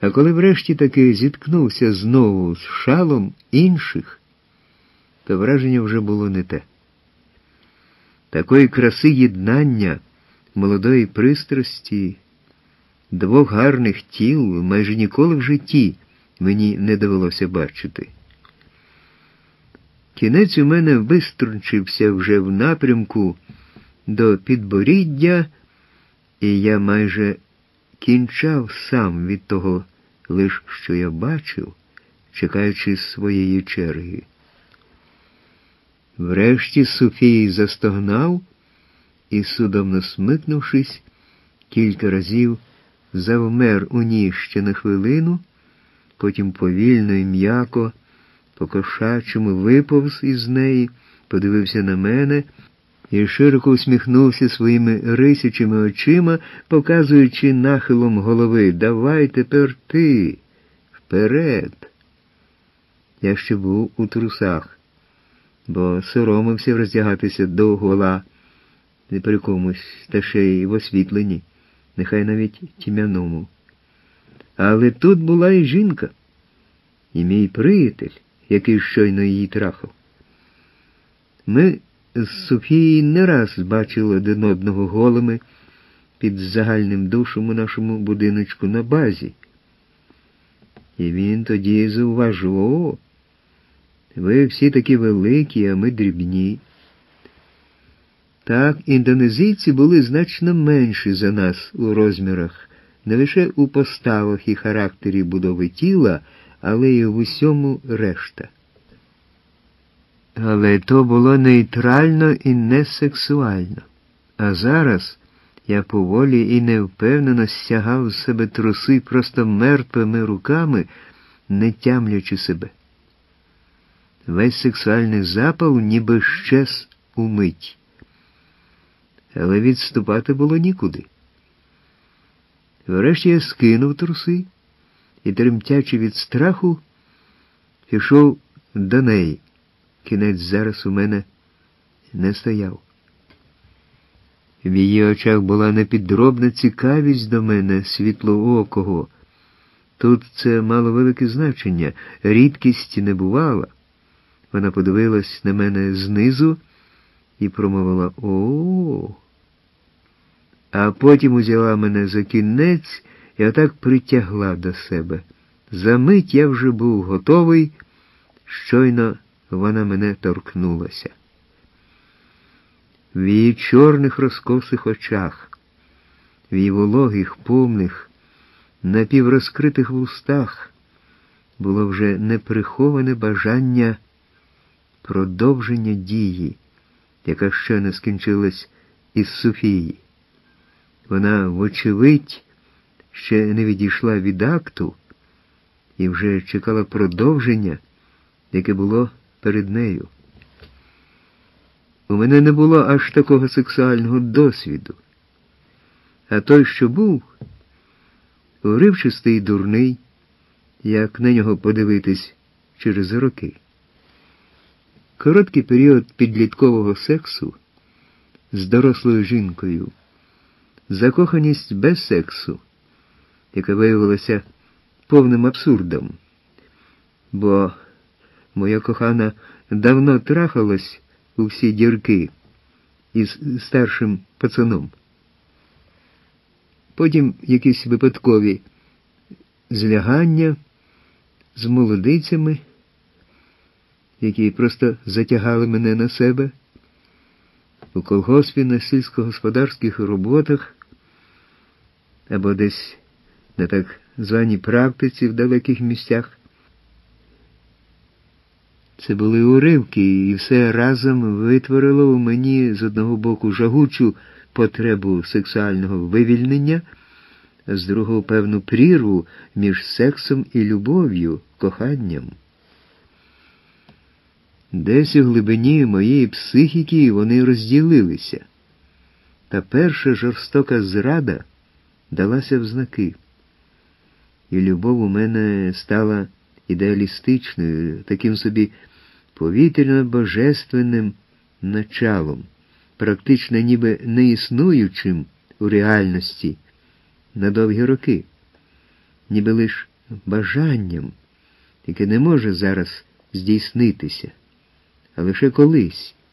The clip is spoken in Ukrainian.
А коли врешті таки зіткнувся знову з шалом інших, то враження вже було не те. Такої краси єднання, молодої пристрасті, двох гарних тіл майже ніколи в житті мені не довелося бачити. Кінець у мене виструнчився вже в напрямку до підборіддя, і я майже кінчав сам від того, лиш що я бачив, чекаючи своєї черги. Врешті Софій застогнав і, судомно смикнувшись, кілька разів завмер у ній ще на хвилину, потім повільно і м'яко, по-кошачому виповз із неї, подивився на мене і широко усміхнувся своїми рисячими очима, показуючи нахилом голови: «Давай тепер ти, вперед!» Я ще був у трусах, бо соромився роздягатися довгола, не при комусь, та ще й в освітленні, нехай навіть тьмяному. Але тут була і жінка, і мій приятель, який щойно її трахав. Ми з Софією не раз бачили один одного голими під загальним душем у нашому будиночку на базі. І він тоді зауважив: «О, ви всі такі великі, а ми дрібні». Так, індонезійці були значно менші за нас у розмірах, не лише у поставах і характері будови тіла, але й в усьому решта. Але то було нейтрально і не сексуально. А зараз я поволі і невпевнено стягав з себе труси просто мертвими руками, не тямлячи себе. Весь сексуальний запал ніби щез умить. Але відступати було нікуди. Врешті я скинув труси і, тремтячи від страху, пішов до неї. Кінець зараз у мене не стояв. В її очах була непідробна цікавість до мене, світлоокого. Тут це мало велике значення, рідкість не бувала. Вона подивилась на мене знизу і промовила: «О-о-о!» А потім узяла мене за кінець і отак притягла до себе. За мить я вже був готовий, щойно вона мене торкнулася. В її чорних розкосих очах, в її вологих, повних, напіврозкритих вустах було вже неприховане бажання продовження дії, яка ще не скінчилась із Софії. Вона, вочевидь, ще не відійшла від акту і вже чекала продовження, яке було перед нею. У мене не було аж такого сексуального досвіду. А той, що був, уривчастий і дурний, як на нього подивитись через роки. Короткий період підліткового сексу з дорослою жінкою, закоханість без сексу, яка виявилася повним абсурдом, бо моя кохана давно трахалась у всі дірки із старшим пацаном. Потім якісь випадкові злягання з молодицями, які просто затягали мене на себе, у колгоспі на сільськогосподарських роботах або десь на так званій практиці в далеких місцях. Це були уривки, і все разом витворило у мені з одного боку жагучу потребу сексуального вивільнення, а з другого певну прірву між сексом і любов'ю, коханням. Десь у глибині моєї психіки вони розділилися. Та перша жорстока зрада далася в знаки. І любов у мене стала ідеалістичною, таким собі повітряно-божественним началом, практично ніби не існуючим у реальності на довгі роки, ніби лиш бажанням, яке не може зараз здійснитися, а лише колись.